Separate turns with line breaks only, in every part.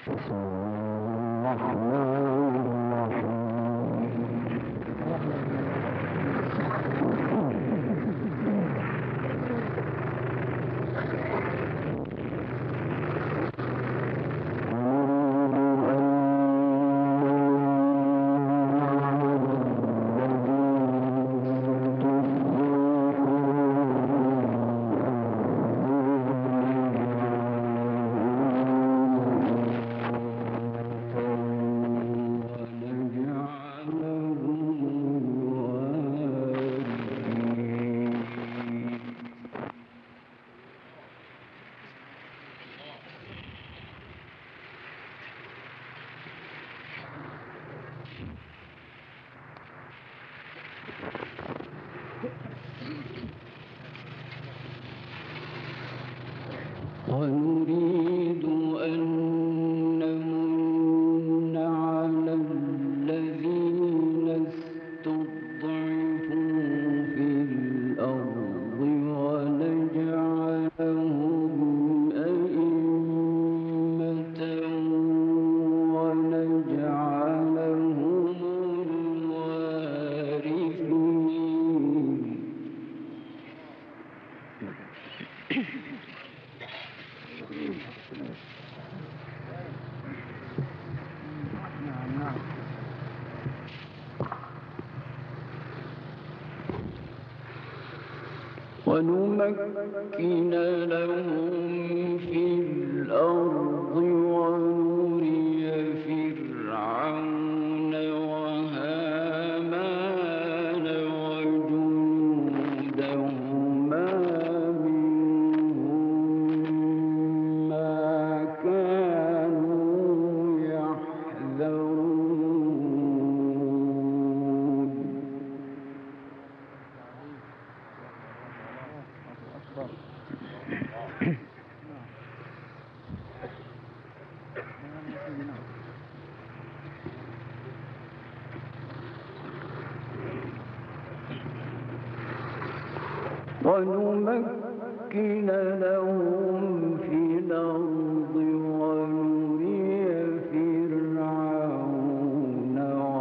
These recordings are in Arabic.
بسم الله الرحمن ونريد أن نمن على الذين استضعفوا في الأرض ونجعلهم أئمة ونجعلهم الوارثين. ونمكن لهم في الأرض ونري فرعون وهامان وجنودهما منهم ما كانوا يحذرون. ونمكن لهم في الأرض ونري فرعون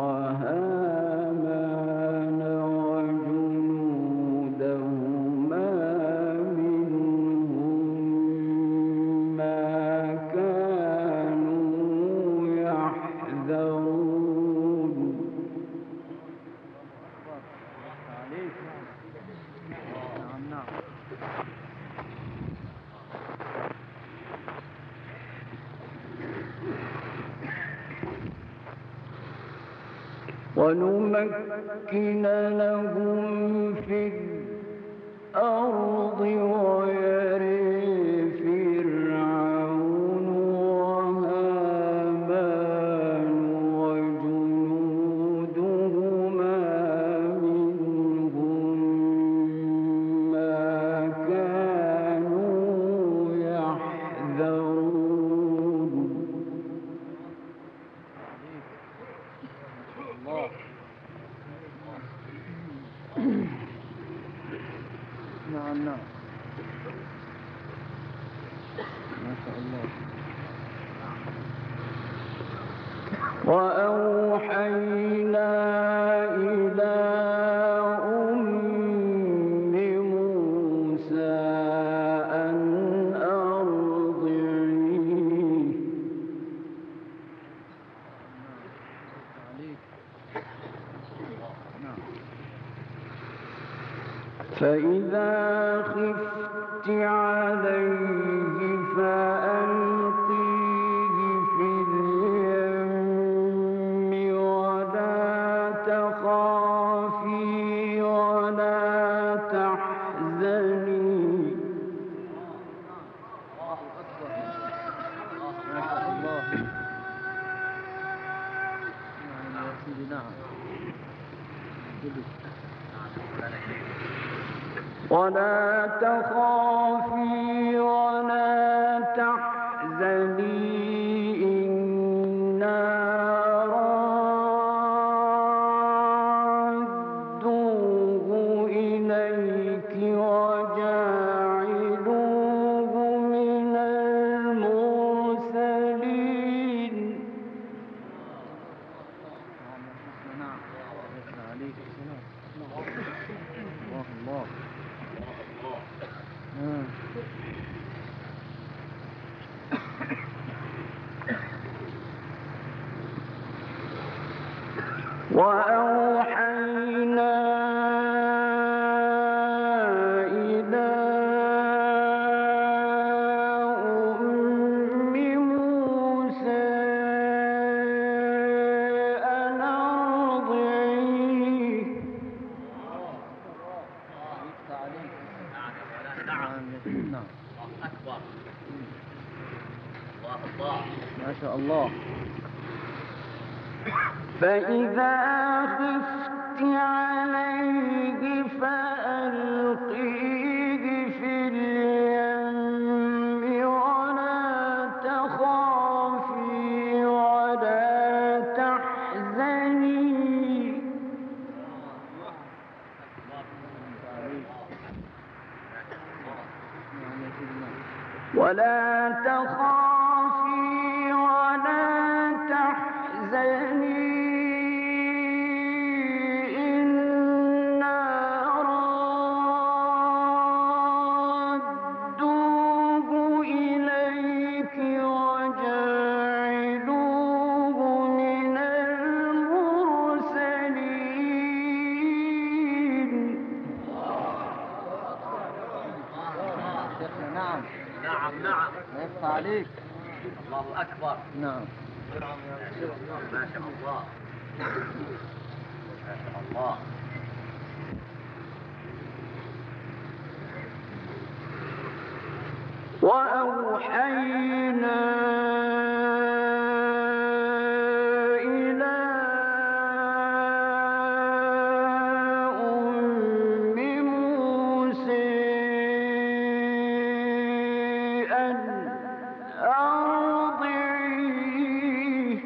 وهامان وجنودهما منهم ما كانوا يحذرون. ونمكن لهم في الأرض ويري فرعون وهامان وجنودهما منهم ما كانوا يحذرون. نعم ما شاء الله. وأوحينا إلى أم موسى أن أرضعيه فإذا خفت عليه فألقيه في اليم ولا تخافي ولا تحزني. ولا تخافي ولا تحزني إنا رادوه إليك وجاعلوه من المرسلين. وأوحينا إلى أم موسى أن أرضعيه.
نعم. أكبر. الله ما شاء الله.
فإذا خفت عليه فألقيه في اليم ولا تخافي ولا تحزني إنا رادوه إليك وجاعلوه من المرسلين.
نعم نعم نعم. يفتح عليك. الله أكبر. نعم. ما شاء الله. ما شاء الله.
وأوحينا إلى أم موسى أن أرضعيه.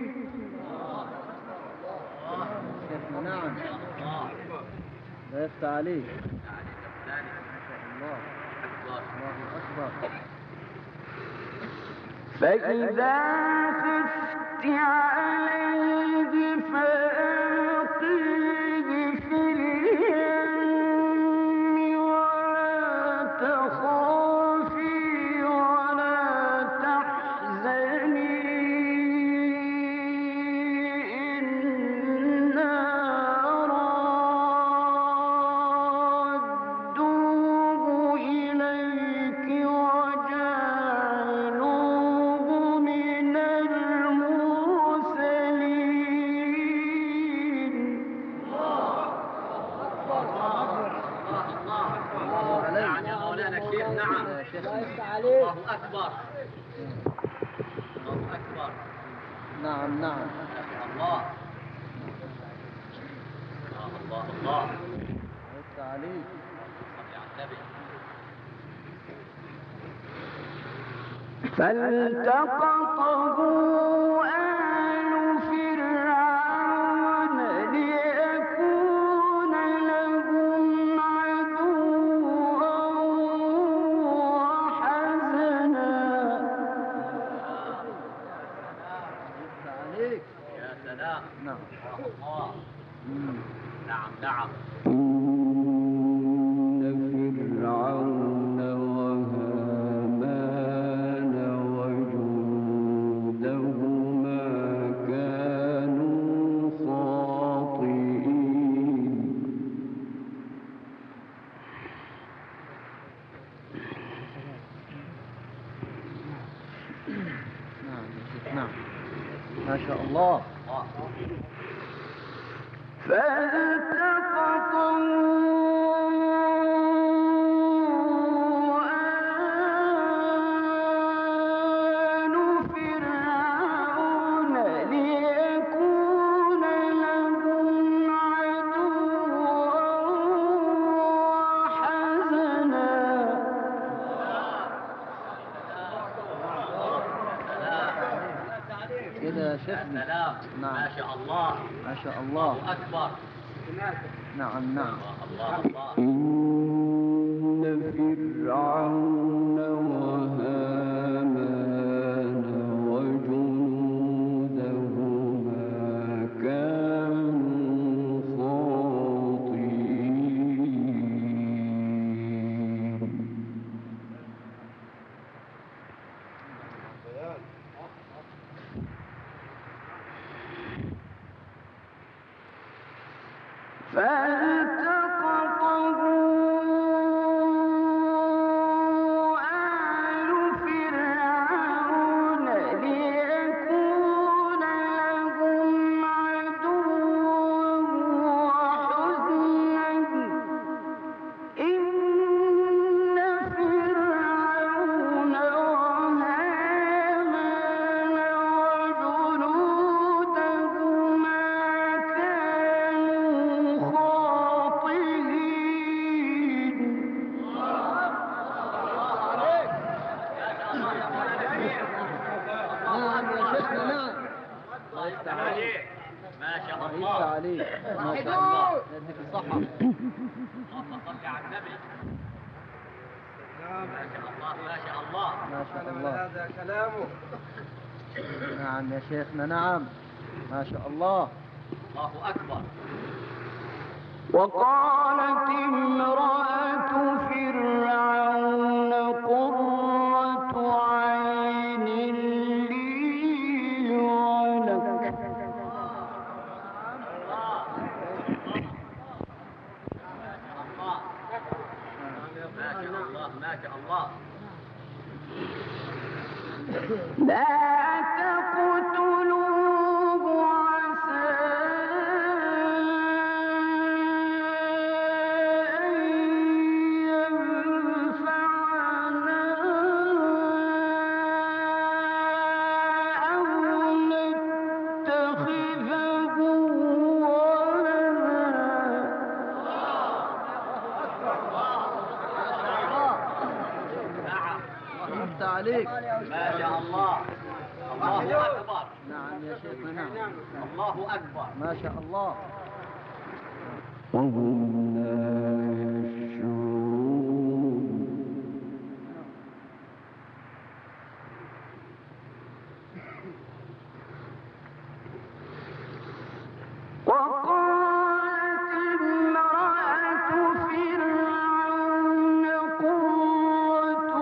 نعم. لا يفتح عليك. الله أكبر.
فإذا خفت عليه فألقيه في اليم ولا تخافي ولا تحزني إنا رادوه إليك وجاعلوه من المرسلين.
نعم يا مولانا الشيخ. نعم. الله أكبر. الله أكبر. نعم نعم. الله الله الله. يفتح عليك.
فالتقطه آل فرعون ليكون لهم عدوا وحزنا.
يا سلام. نعم. الله. نعم نعم.
إن فرعون وهامان وجنودهما كانوا خاطئين.
نعم. ما شاء الله.
فالتقطه آل فرعون ليكون لهم عدوا وحزنا.
كده يا شيخ.
سلام.
نعم.
ما شاء الله.
ما شاء الله.
الله أكبر.
نعم نعم.
الله الله.
إن فرعون وهامان وجنودهما كانوا خاطئين.
نعم يا شيخنا، نعم ما شاء الله.
الله أكبر.
وقالت امرأة فرعون قرة عين لي ولك.
ما شاء الله.
لا تقتلوه عسى أن ينفعنا أو نتخذه
أنت عليك.
ما شاء الله. الله أكبر.
نعم يا شيخنا، نعم
الله أكبر.
ما شاء الله.
وهم لا يشعرون. وقالت امرأة فرعون قرة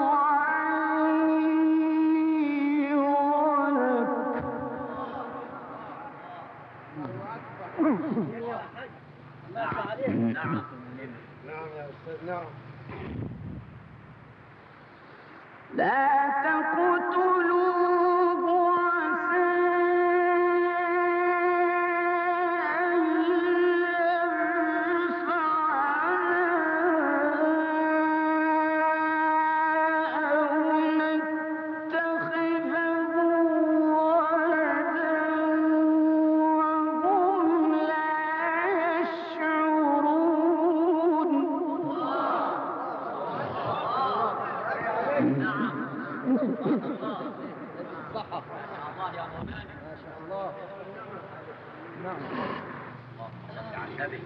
عين ولك.
نعم.
لا تقتلوه عسى أن ينفعنا أو نتخذه ولدا وهم لا يشعرون.
صحة.
الله يا مولانا.
ما شاء الله. نعم.
اللهم صل على النبي.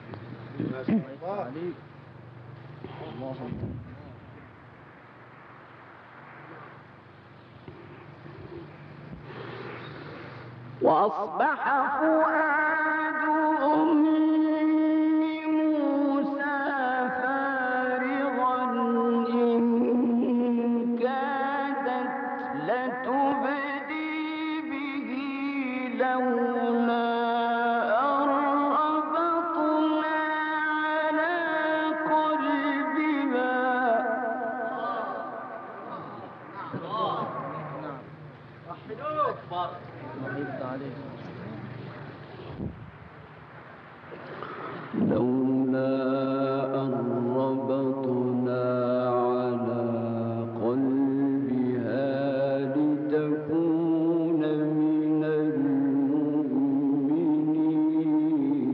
عليك. اللهم
وأصبح فؤاد أم موسى فارغا إن كادت لتبدي به لولا أن ربطنا على قلبها.
نعم.
أكبر.
وحيدت عليك.
لولا أن ربطنا على قلبها لتكون من المؤمنين.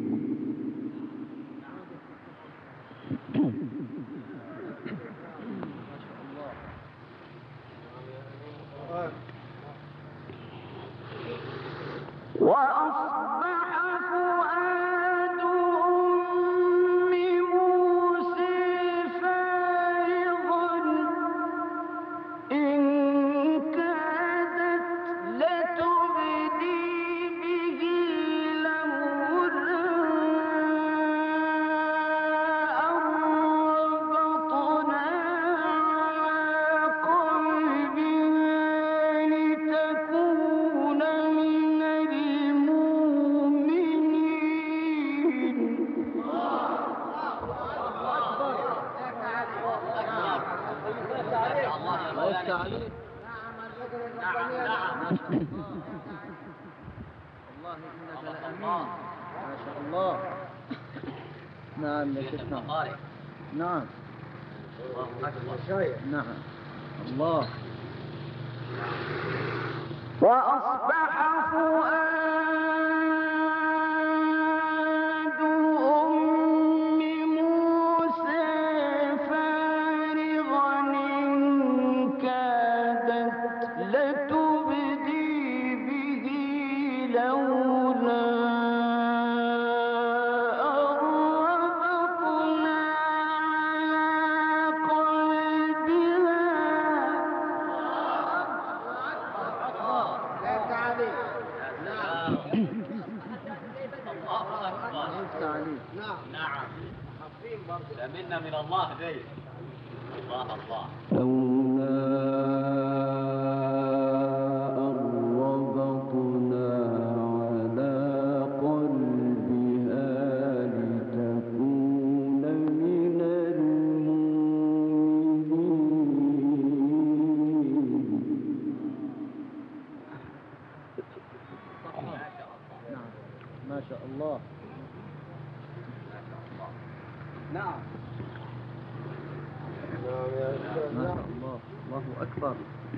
وأصبح فؤاد أم موسى فارغا إن كادت لتبدي به لولا أن ربطنا على قلبها لتكون من المؤمنين.
عليك.
نعم نعم.
ما شاء الله. والله إنك لأمين. ما شاء الله. نعم يا
شيخ
شيخنا.
المقارئ.
نعم.
الله أكبر.
نعم. الله.
وأصبح فؤاد أم موسى فارغا إن كادت لتبدي به لولا أن ربطنا على
الله أكبر.
عليك.
نعم. لمنا من الله دي. الله الله.
لولا أن ربطنا على قلبها لتكون من
نعم. ما شاء الله.
نعم.
ما شاء الله. الله أكبر.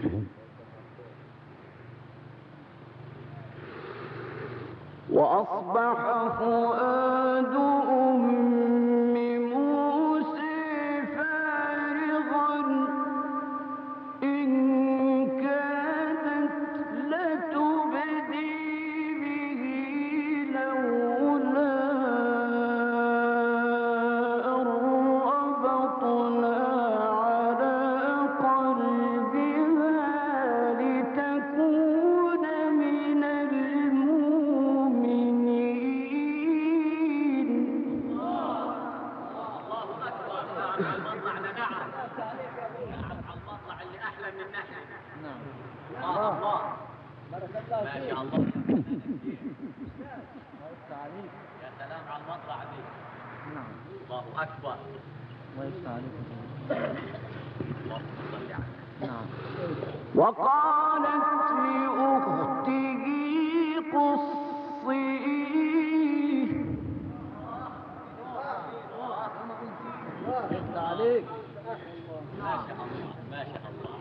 وأصبح فؤاد أم موسى فارغا إن كادت لتبدي به لولا أن ربطنا على قلبها لتكون من المؤمنين.
الله أكبر. نعم على المطلع نعم. نعم على المطلع اللي أحلى من النحل.
نعم.
الله الله. ما شاء الله.
عليك.
يا سلام على المطلع دي.
نعم.
الله أكبر.
الله يفتح عليك.
اللهم صل على.
نعم.
وقالت لأخته قصيه
يفتح عليك.
ما شاء الله. ما شاء الله.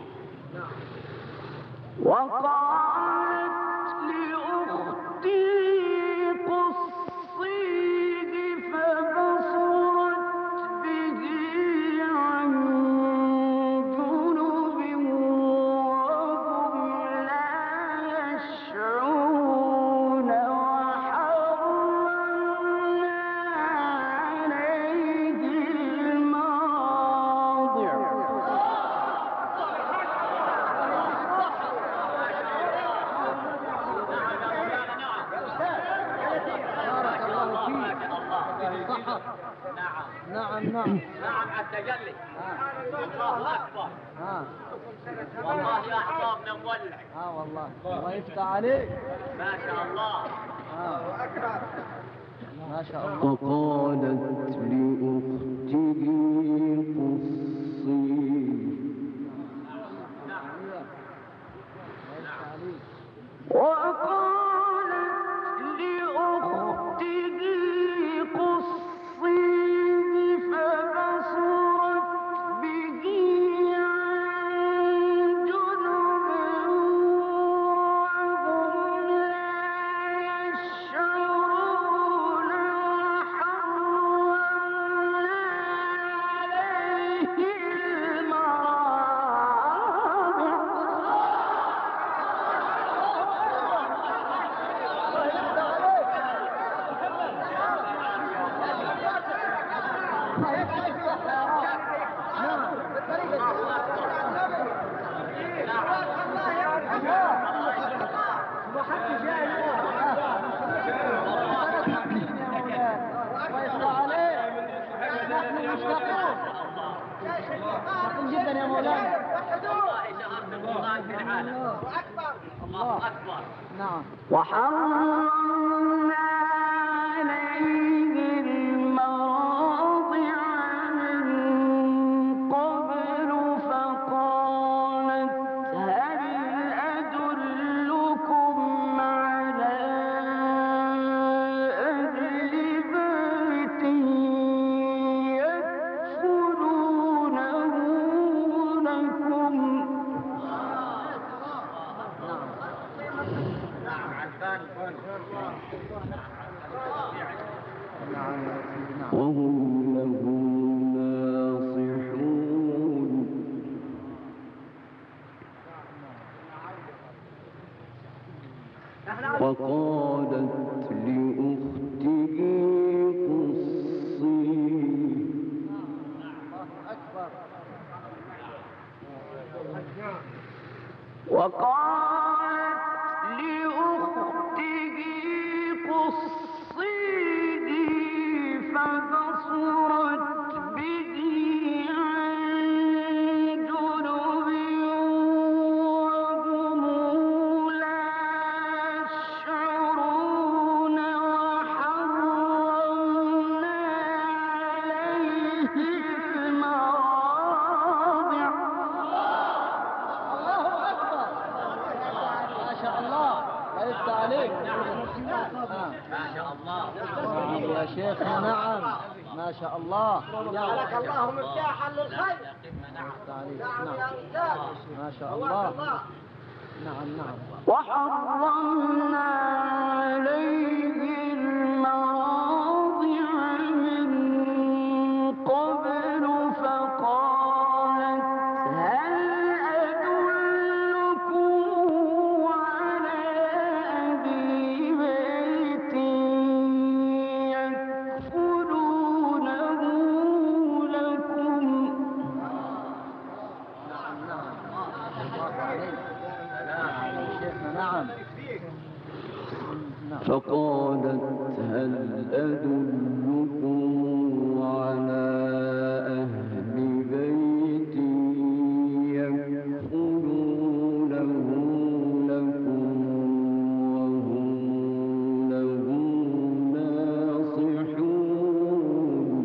وقالت لأخته قصيه فبصرت به عن جنب وهم لا يشعرون وحرمنا عليه المراضع
بارك الله فيك. بالصحة.
نعم.
نعم. نعم.
نعم على التجلي. الله أكبر. والله أعصابنا مولع.
والله. الله يفتح عليك.
ما شاء الله.
ما شاء الله.
وقالت لأخته قصيه وقالت لأخته قصيه فبصرت به عن جنب وهم لا يشعرون وحرمنا عليه
جدا يا مولانا.
والله شهرت الله في العالم. الله أكبر.
نعم.
وحرمنا عليه المراضع من قبل فقالت
نعم يا سيدي نعم.
وهم له ناصحون وقالت لأخته قصيه
وقالت لأخته قصيه فبصرت به عن جنب وهم لا يشعرون وحرمنا عليه المراضع.
ما شاء الله لا يفتح عليك.
ما شاء الله.
يا شيخنا نعم ما شاء الله.
جعلك الله مفتاحا للخير.
يفتح عليك.
نعم
نعم
يا أستاذ.
ما شاء
الله
الله.
الله.
نعم نعم.
وحرمنا عليه المراضع من قبل فقالت هل أدلكم على أهل بيت يكفلونه لكم.
نعم الله عليك. يا شيخنا نعم. نعم.
فقالت هل أدلكم على أهل بيت يكفلونه لكم وهم له ناصحون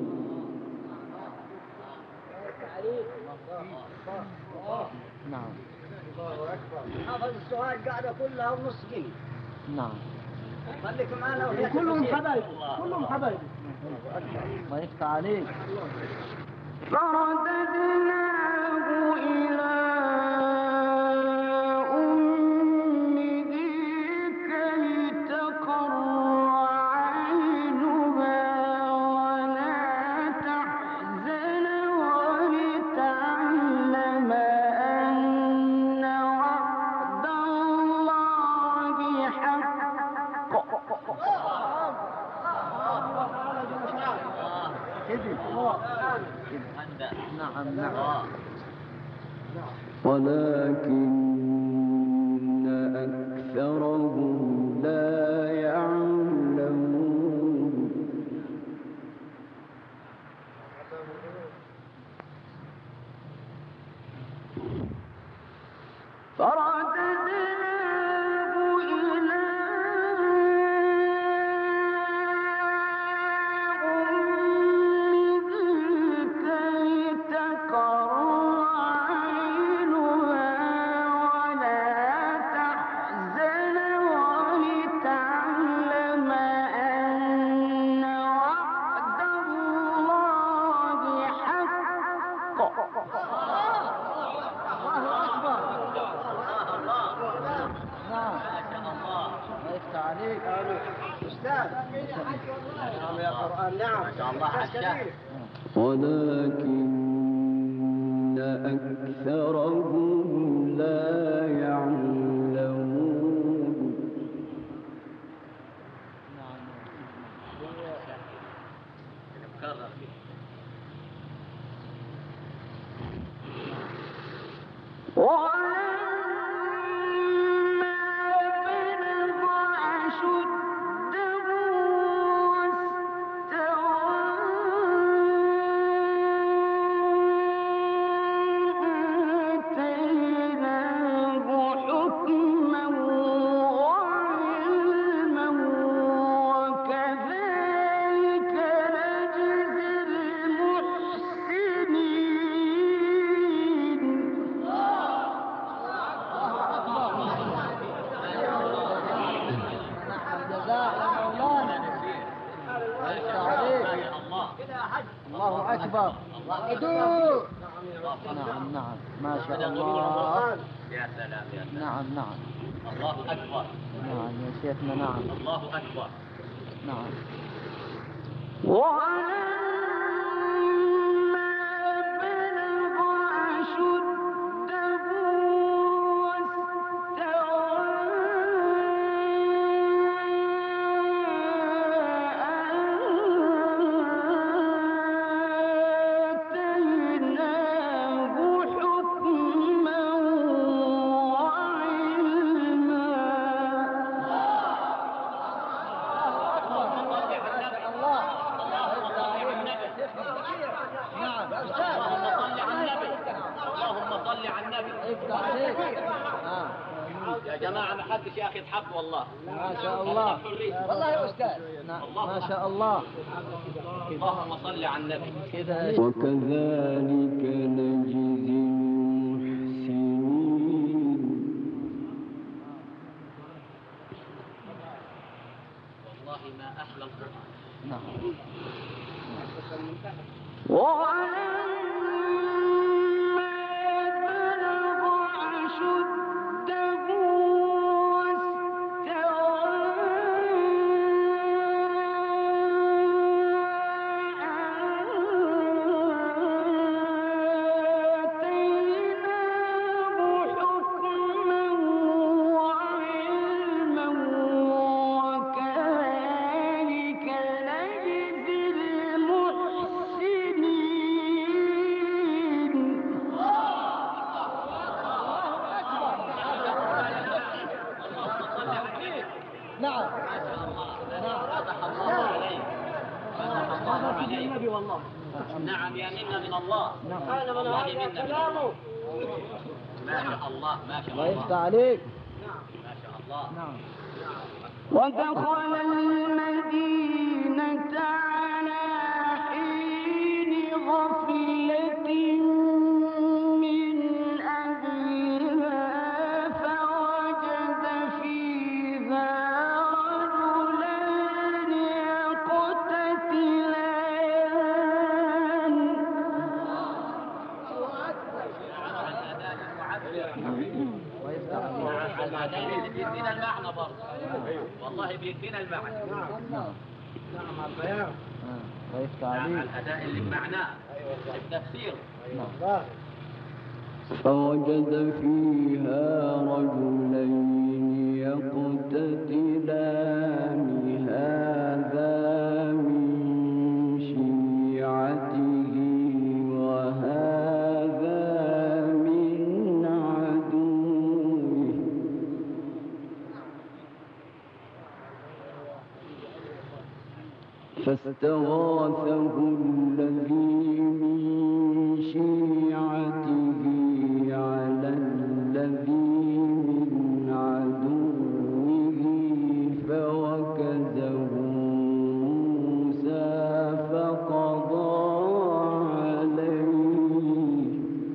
نعم
حافظ السؤال قاعدة كلها ونص جنيه.
نعم.
خليك معنا وهي
كلهم حبايب. كلهم حبايب.
الله يفتح عليك.
فرددناه إلى أمه كي تقر عينها ولا تحزن ولتعلم أن وعد الله حق.
نعم نعم.
ولكن أكثرهم لا يعلمون
فرددناه إلى أمه كي تقر عينها ولا تحزن ولتعلم أن وعد الله حق.
نعم. الله يفتح عليك.
أستاذ. نعم يا قرآن. نعم
ما شاء الله عشاء.
ولكن أكثرهم لا يعلمون
مكرر.
ولما بلغ أشده واستوى آتيناه حكما وعلما وكذلك نجزي المحسنين.
الجزاء يا مولانا. الله يفتح عليك. الله أكبر. نعم نعم ما شاء الله.
يا سلام يا سلام.
نعم نعم.
الله أكبر.
نعم يا شيخنا. نعم.
الله أكبر.
نعم.
ولما بلغ أشده آتيناه حكما وعلما.
اللهم صل على النبي.
افتح عليك.
يا جماعة ما حدش ياخذ حق والله.
ما شاء الله.
والله يا أستاذ.
نعم. ما شاء الله.
اللهم صل على النبي.
كذا.
وكذلك نجزي المحسنين.
والله ما أحلى القرآن.
نعم.
ولما بلغ أشده آتيناه حكما وعلما وكذلك نجزي المحسنين.
نعم.
فتح الله عليك. فتح الله عليك. نعم يا منا من الله. والله منا من الله. ما شاء الله ما شاء
الله
الله.
يفتح عليك.
ما شاء الله.
نعم.
ودخل المدينة على حين غفلة من أهلها فوجد فيها رجلان يقتتلان.
الأداء اللي بيدينا المعنى برضه. والله بيدينا المعنى.
نعم. الله يفتح
نعم
عليك.
الأداء اللي بمعناه التفسير.
نعم.
فوجد فيها رجلين يقتتلان هذا من شيعته وهذا من عدوه فاستغاثه الذي من شيعته على الذي من عدوه فوكزه موسى فقضى عليه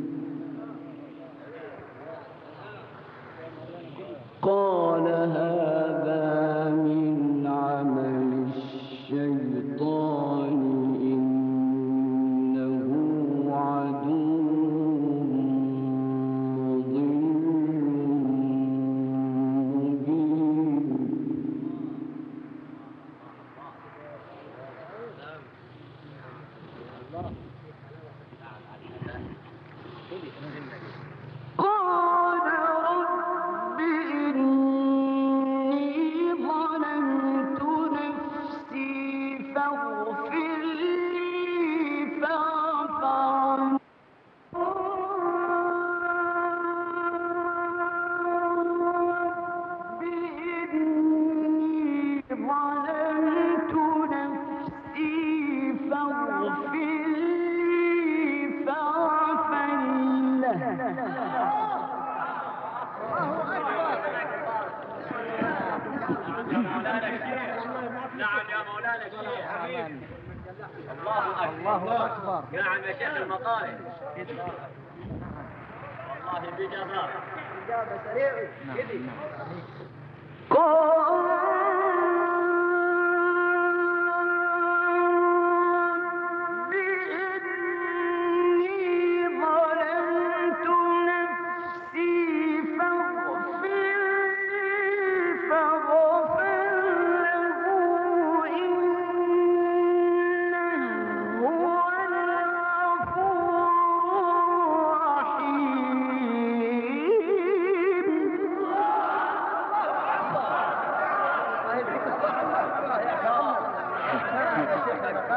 قال هذا من عمل الشيطان إنه عدو مضل مبين.
قال رب إني ظلمت نفسي فاغفر لي فغفر رب إني ظلمت نفسي فاغفر لي فغفر له.
نعم يا مولانا الشيخ. الله أكبر.
الله أكبر.
نعم يا شيخ المطاري. والله بجبار.
إجابة سريعة.
نعم.
رب إني ظلمت نفسي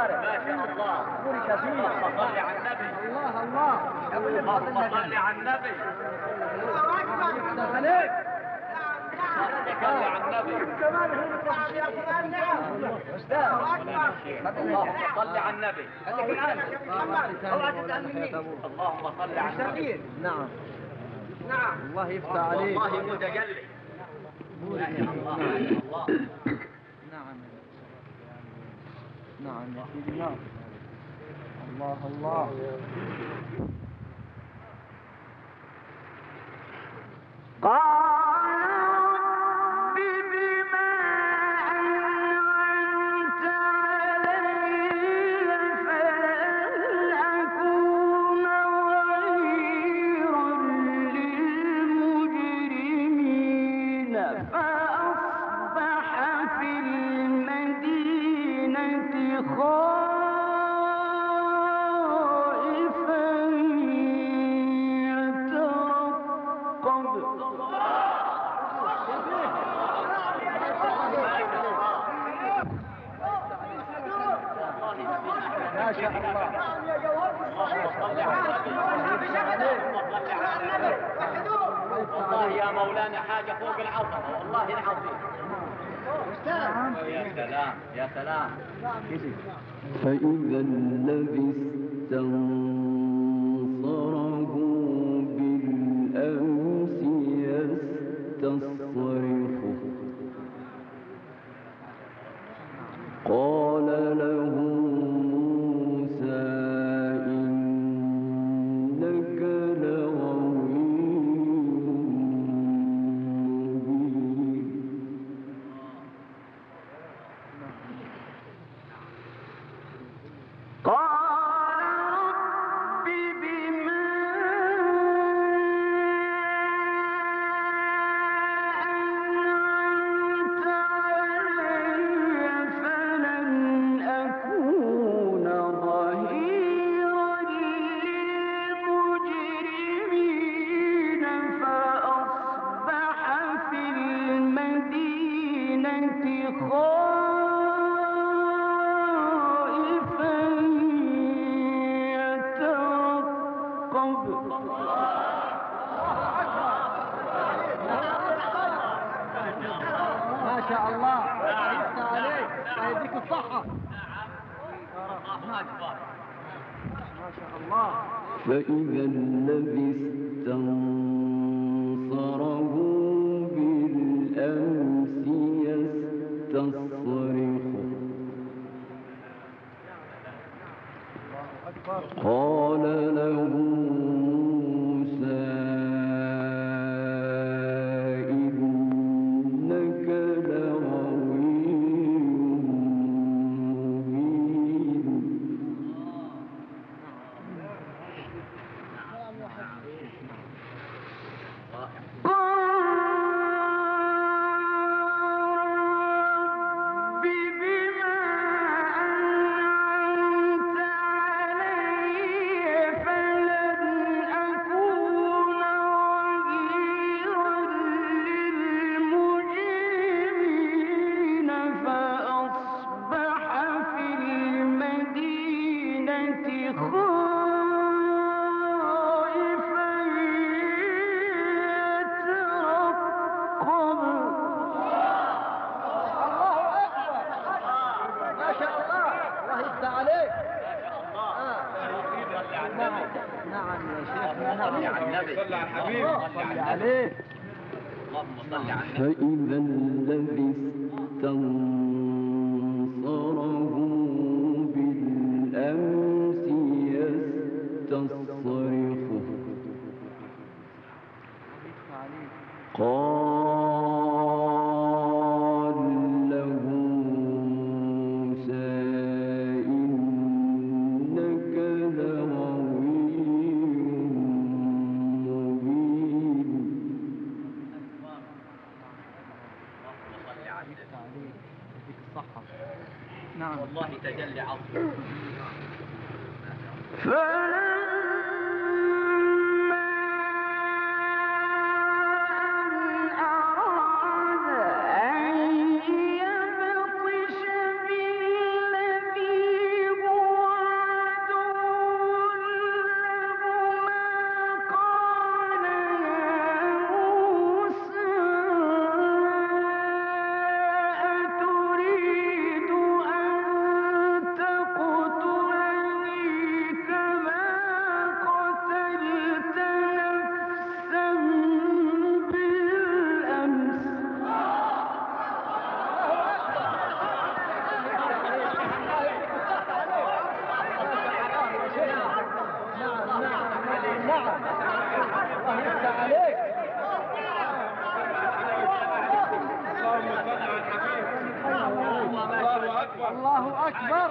مبارك.
ما شاء الله.
بورك فيك.
اللهم صل على النبي.
الله الله.
اللهم صل على النبي.
يفتح عليك.
صل على النبي.
كمان نعم. استاذ.
اللهم صل على النبي.
خليك معانا. اوعى تزعل مني.
اللهم صل على النبي.
نعم
نعم.
الله يفتح عليك.
والله متجلي. ما شاء الله. ما شاء الله.
نعم نعم يا سيدي نعم. الله الله.
فأصبح في المدينة خائفا
ما شاء الله.
والله يا مولانا حاجة فوق العظمة والله العظيم. يا سلام يا سلام.
فإذا الذي استنصره بالأمس يستصرخه قال له موسى إنك لغوي مبين.
ما شاء الله. يفتح عليك. الله يديك الصحة.
الله أكبر.
ما شاء الله.
فإذا الذي استنصره بالأمس يستصرخه قال له موسى إنك لغوي مبين.
ما شاء الله. الله يفتح عليك. نعم يا شيخنا. نعم.
صل على النبي. صل على الحبيب.
صل عليه.
اللهم صل على النبي.
فإذا الذي استنصره بالأمس يستصرخه قال له موسى إنك لغوي مبين.
يديك الصحة. نعم.
والله تجلي عظيم.
أن يبطش بالذي
الله أكبر.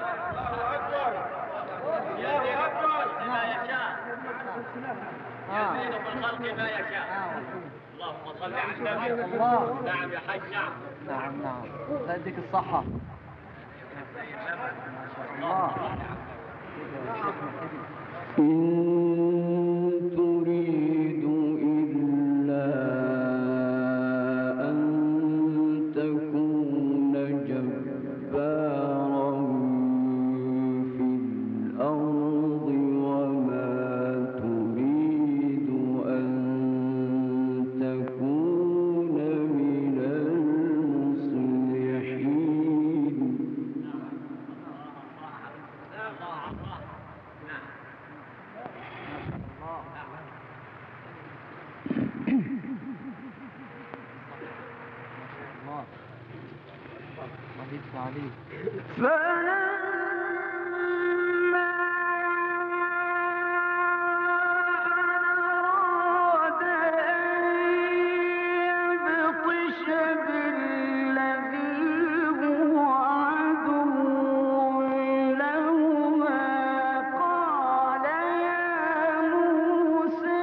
ما يشاء يزيد في الخلق ما يشاء. اللهم صل على النبي.
الله.
نعم يا حاج. نعم
نعم الله يديك الصحة. ما شاء الله.
إن تريد إلا أن تكون جبارا في الأرض وما تريد أن تكون من المصلحين.
الله يدفع عليك.
فلما أراد أن يبطش بالذي هو عدو لهما قال يا موسى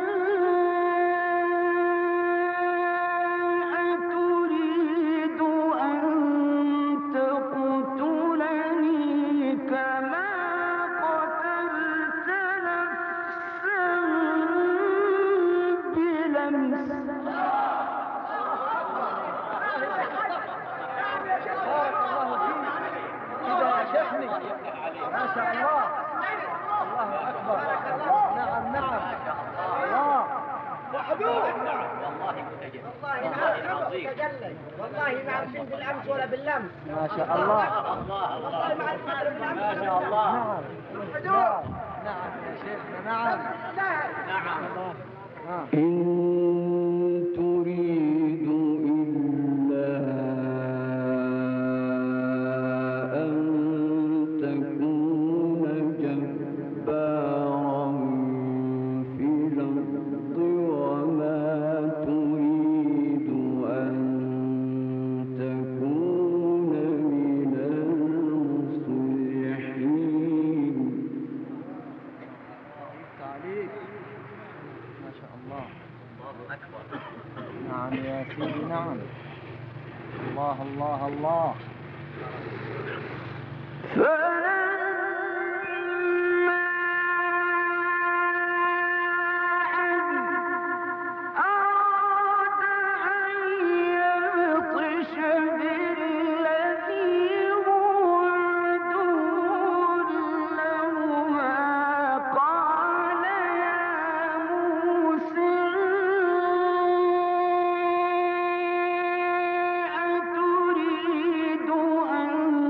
أتريد أن تقتلني كما قتلت نفسا بلمس
بارك الله فيك. كده يا شيخني. ما شاء الله. الله أكبر. نعم نعم. الله.
والله متجلي.
والله نعم تجلي. والله ما عم بالامس ولا باللمس.
ما شاء الله.
والله ما عم بالامس.
ما شاء الله.
نعم نعم يا شيخنا. نعم
نعم
نعم.
إن تريد إلا أن تكون جبارا في الأرض وما تريد أن تكون من المصلحين.
تعليق. ما شاء الله.
الله أكبر.
نعم يا سيدي. نعم. الله الله الله.
فلما أراد أن يبطش بالذي هو عدو لهما قال يا موسى أتريد أن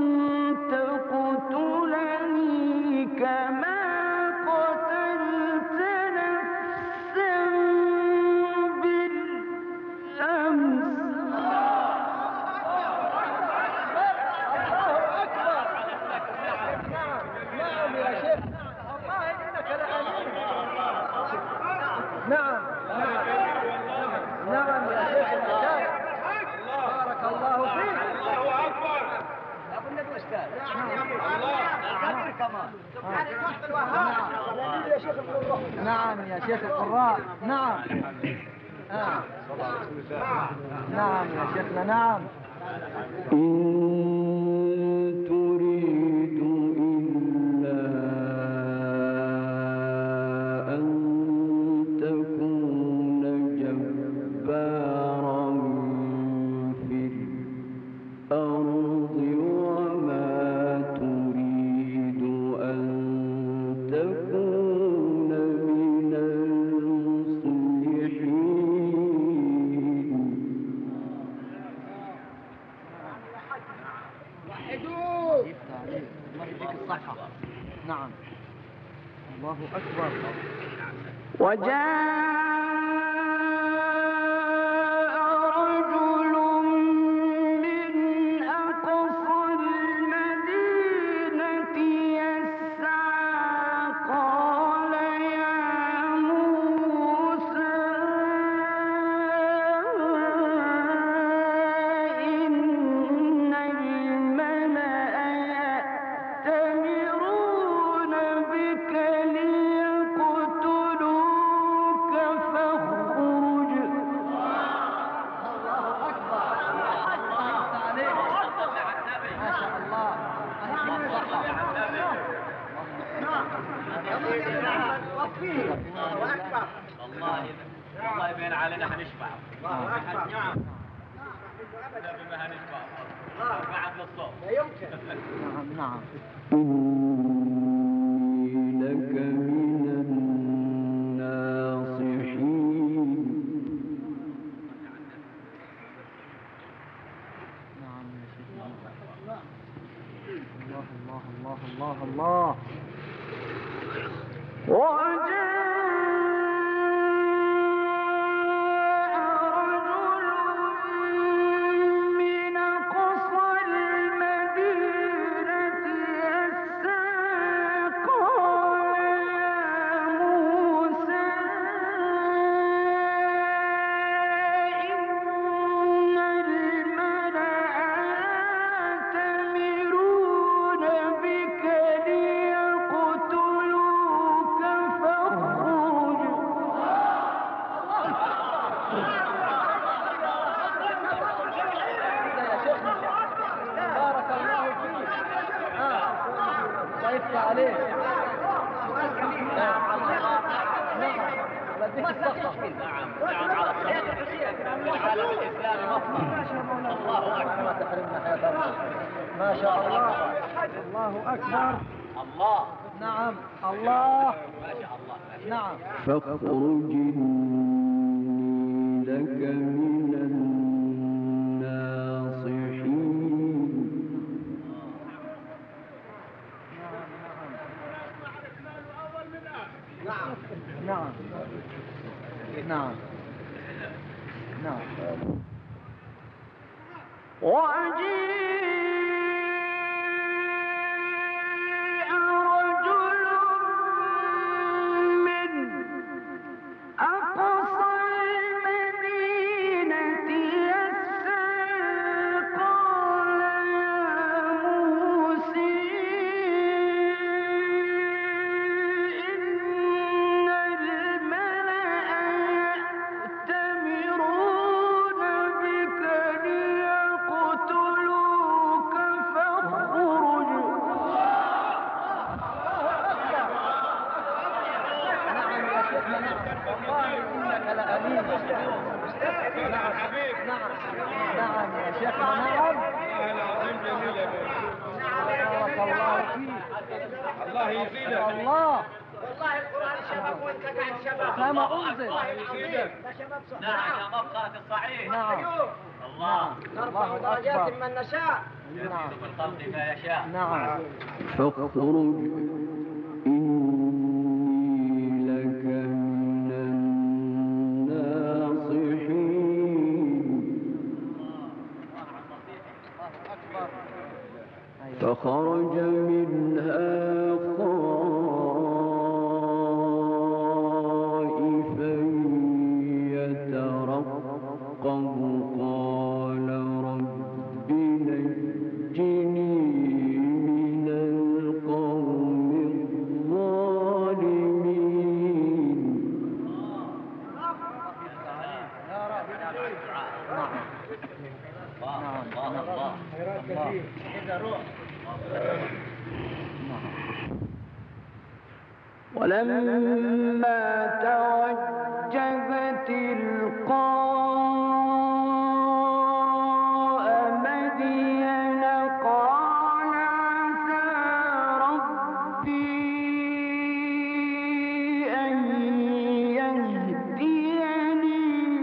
تقتلني كما قتلت نفسا بالأمس
نعم يا شيخ. والله إنك لأمين. نعم نعم يا شيخ المكان. بارك الله فيك.
ابو النبي استاذ.
نعم يا شيخ القراء. نعم نعم يا شيخنا. نعم.
إن تريد إلا أن تكون جبارا في الأرض وما تريد أن تكون من المصلحين.
الله يديك الصحة. نعم. الله أكبر.
وجاء رجل من أقصى المدينة يسعى قال يا موسى إن الملأ
نعم. بعد للصوت.
لا يمكن.
نعم نعم.
إني لك من الناصحين.
نعم يا شيخ. الله الله الله الله الله. عليك.
نعم نعم على الصحيح في العالم الإسلامي مصنع. الله أكبر.
ما تحرمنا حياة الله. ما شاء الله. الله أكبر.
الله.
نعم الله.
ما شاء الله.
نعم.
فاخرج إني لك من الناصحين.
نعم نعم نعم.
وجيء رجل من أقصى المدينة يسعى قال يا موسى إن الملأ يأتمرون بك ليقتلوك فاخرج.
نعم يا شيخنا. نعم والله إنك لأمين. نعم نعم نعم يا شيخنا. نعم.
العظيم جميل يا بيه.
بارك الله فيك.
الله يزيدك.
الله.
والله القرآن شباب وانت قاعد شباب.
كما أنزل.
الله يزيدك.
ده شباب صح.
نعم يا مبخرة الصعيد.
نعم
الله.
نرفع
الله
درجات
أكبر.
من نشاء.
نعم
في الخلق ما يشاء.
نعم.
فاخرج إني لك من الناصحين. فخرج منها خائفا يترقب قال رب نجني من القوم الظالمين.
الله الله.
ولما توجه تلقاء مدين قال عسى ربي أن يهديني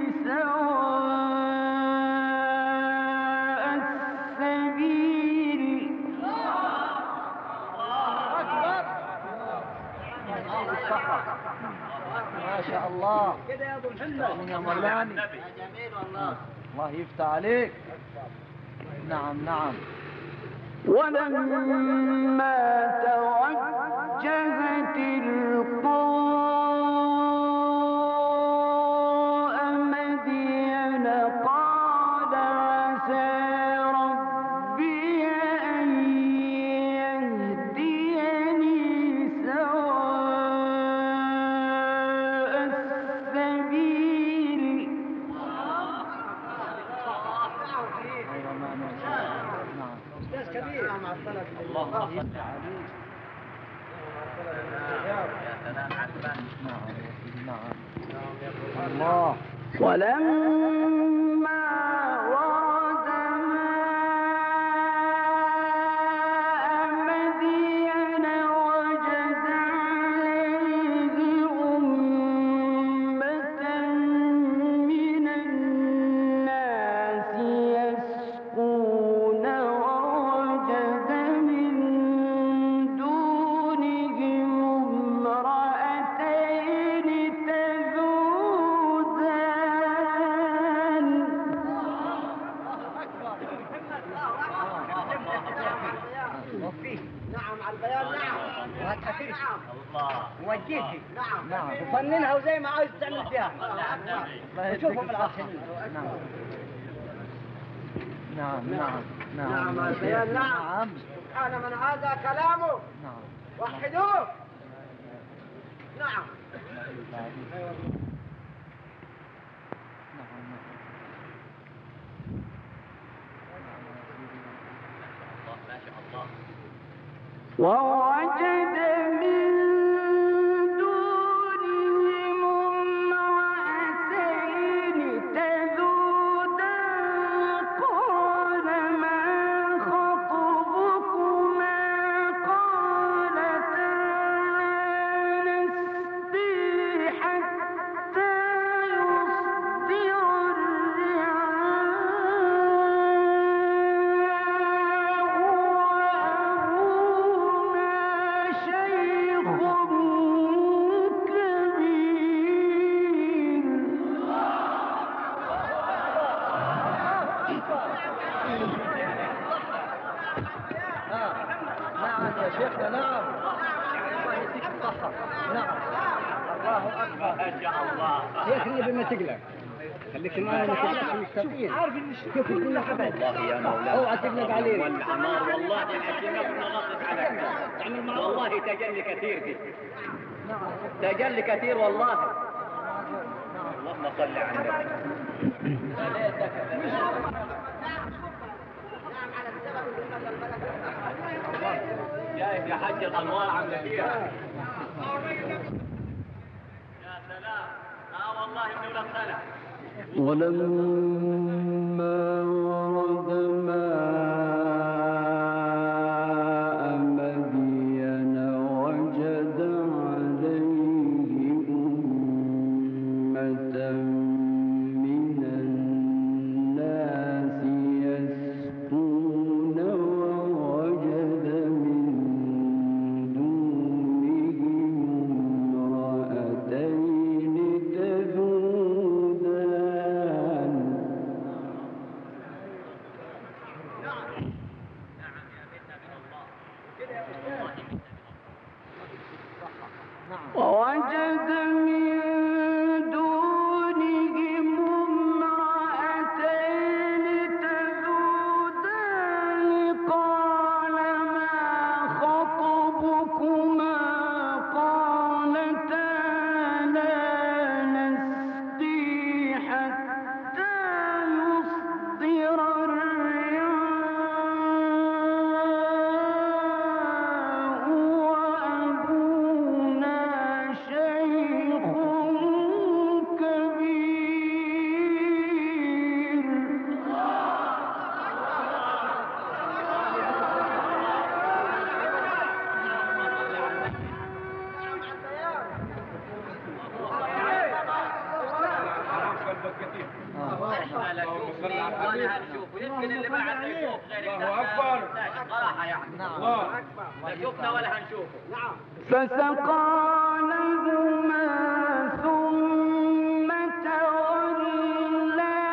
سواء السبيل.
ما شاء الله.
كده يا ابو محمد.
يا مولانا.
جميل والله.
الله يفتح عليك. نعم نعم.
ولما توجه تلقاء مدين قال عسى ربي أن يهديني سواء السبيل.
أيوة نعم. نعم.
استاذ كبير.
الله صل عليه. يا سلام على الفن.
نعم نعم. الله.
ولما ورد ماء مدين وجد عليه أمة من الناس يسقون ووجد من دونهم امرأتين تذودان
نعم على البيان نعم وهالحكي نعم
الله
وجهتي
نعم نعم
وفننها وزي ما عايز تعمل فيها وشوفهم العصر
نعم نعم نعم
نعم على البيان نعم سبحان من هذا كلامه
نعم
وحدوه نعم
ما شاء الله
ووجد من دونهم امرأتين تذودان قال ما خطبكما قالتا نسقي حتى يصدر الرعاء شيخ كبير
نعم يا شيخنا نعم الله يديك الصحة نعم الله أكبر
ما شاء الله
شيخني بما تقلق خليك معنا ما تقلقش مستقيم عارف ان شوف كل حبايب
والله يا مولانا
اوعى تقلق علينا
والعمار والله حكينا كنا نصف عليك تعمل مع والله تجلي كثير فيه تجلي كثير والله اللهم صل على النبي جايب يا حج الانوار عامله فيها يا سلام والله من ولاد خلع
ولما ورد ماء مدين وجد عليه أمة من الناس يسقون ووجد من دونهم امرأتين تذودان
ووجد من دونهم امرأتين تذودان قال ما خطبكما قالتا لا نسقي حتى يصدر الرعاء وأبونا شيخ كبير
قلبك كثير
احنا نشوف وانا هنشوف ويمكن اللي بعد يشوف غير
الله أكبر.
صراحه يعني
الله
لا شفنا ولا هنشوفه
فسقى لهما ثم تولى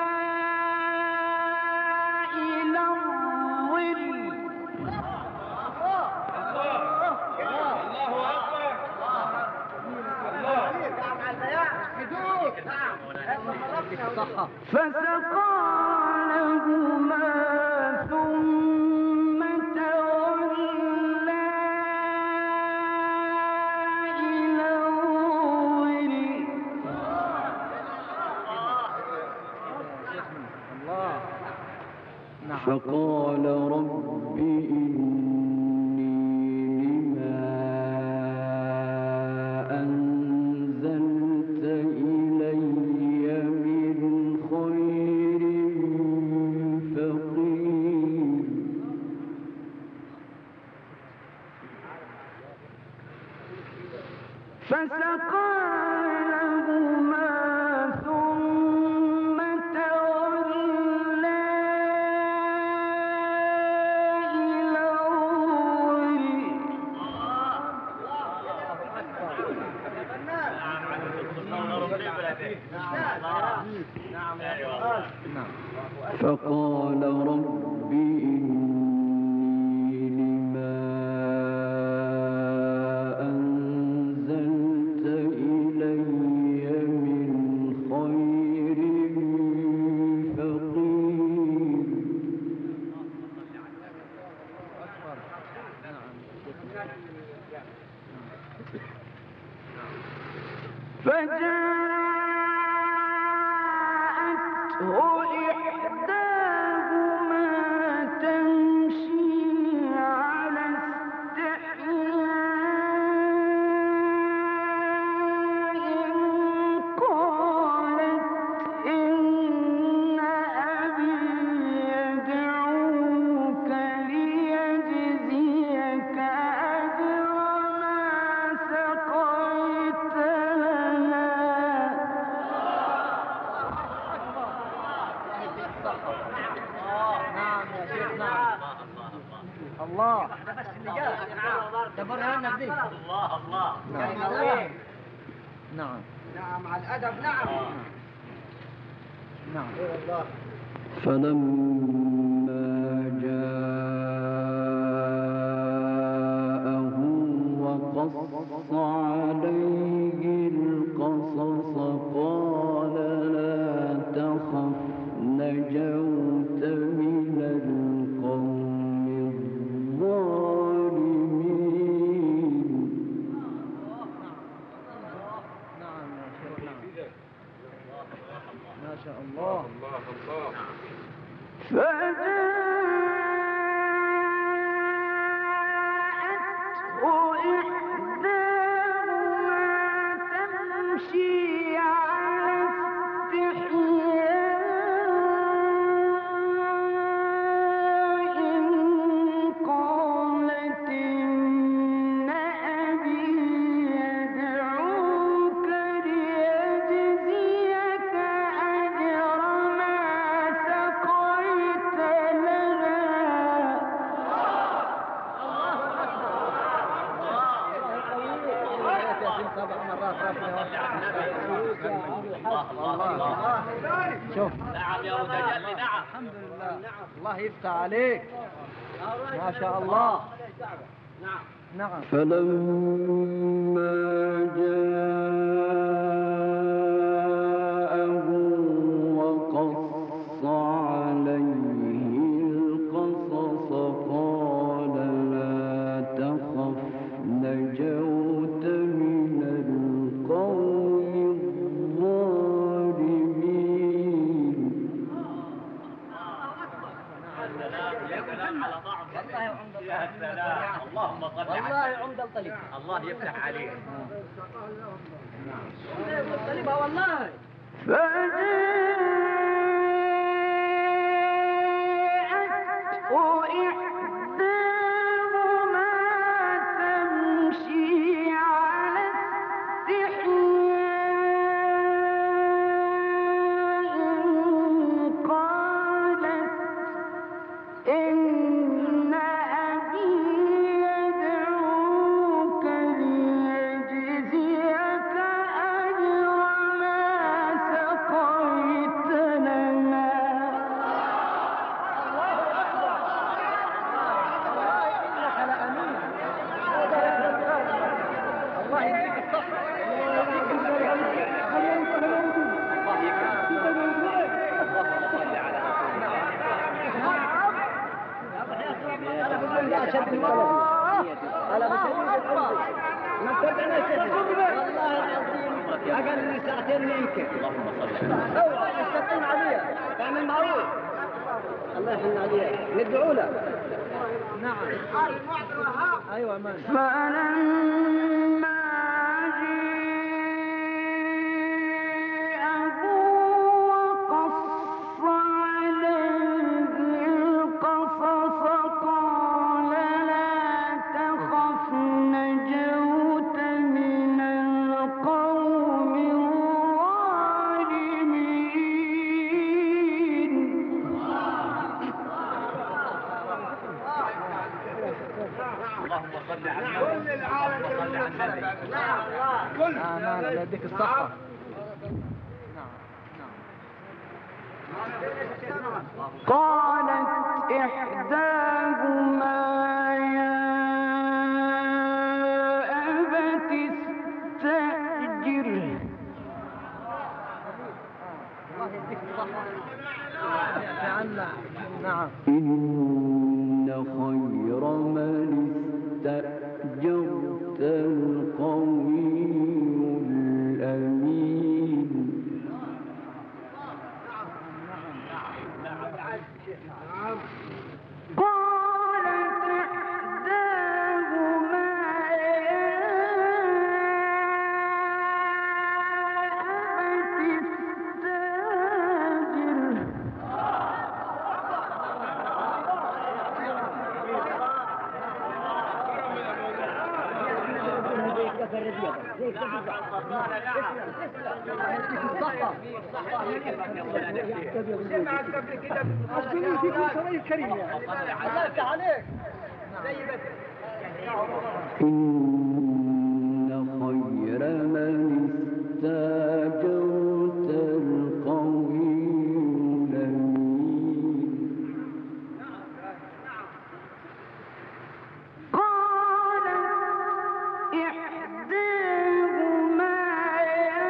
إلى الظل
الله أكبر الله
نعم على البيان نعم
فسقى لهما ثم تولى إلى الظل
الله نعم
فقال رب إني لما أنزلت إلي من
فسقى لهما ثم تولى إلى
فقال رب إني لما أنزلت إلي من خير فقير
فجاءته إحداهما تمشي على استحياء قالت إن أبي يدعوك ليجزيك أجر ما سقيت لنا.
نعم يا شيخ نعم. الله تبرهنا بدي.
الله الله.
نعم
نعم على الأدب. نعم
نعم.
والله
فلما جاءه وقص عليه القصص قال لا تخف نجوت من القوم الظالمين.
نعم يا شيخ نعم. ما شاء الله.
الله الله.
فجاءته إحداهما تمشي على استحياء قالت إن أبي يدعوك ليجزيك أجر ما سقيت لنا.
سبع مرات ربنا
الله.
شوف.
نعم يا متجلي. نعم.
الحمد لله. الله يفتح عليك. ما شاء الله. نعم.
فلما جاءه وقص عليه القصص قال لا تخف نجوت من القوم الظالمين.
يا سلام على طعم. يا سلام. اللهم صل
والله
على
عمد الطليب.
الله يفتح عليك.
الطليبة والله.
فجاءته إحداهما تمشي على استحياء قالت إن أبي يدعوك ليجزيك أجر ما سقيت لنا.
إنك لأمين. الله يديك الصحة. أنا أشد من أنا بشد من تبعنا كذب والله العظيم أقل من ساعتين منك.
اللهم صل على
اوعى تستقيم عليها تعمل معروف. الله يحن عليها ندعو له. نعم. ايوه مان.
فلما جاءه وقص عليه القصص قال لا تخف نجوت من
كل العالم كل
نعم نعم الله يديك الصحة.
قالت إحداهما يا أبت استأجره
نعم
إن خير من استأجرت القوي الأمين.
قالت إحداهما يا أبت استأجره
سمعت قبل كده أصلي فيكم شريف كريم يعني الله عليك زي بس
إن خير من استأجرت القوي الأمين.
قالت إحداهما يا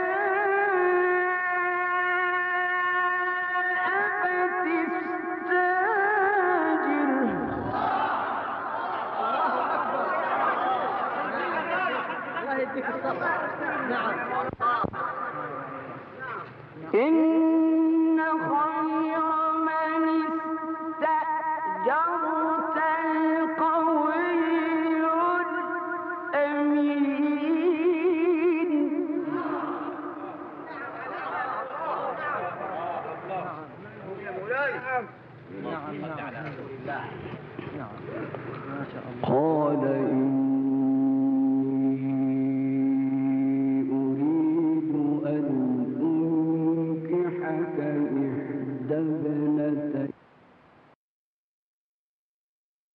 أبت استأجره
الله يديك الصحة. نعم
إن خير من استأجرت القوي الأمين.
نعم نعم ما شاء الله.
قال إني أريد أن أنكحك إحدى ابنتي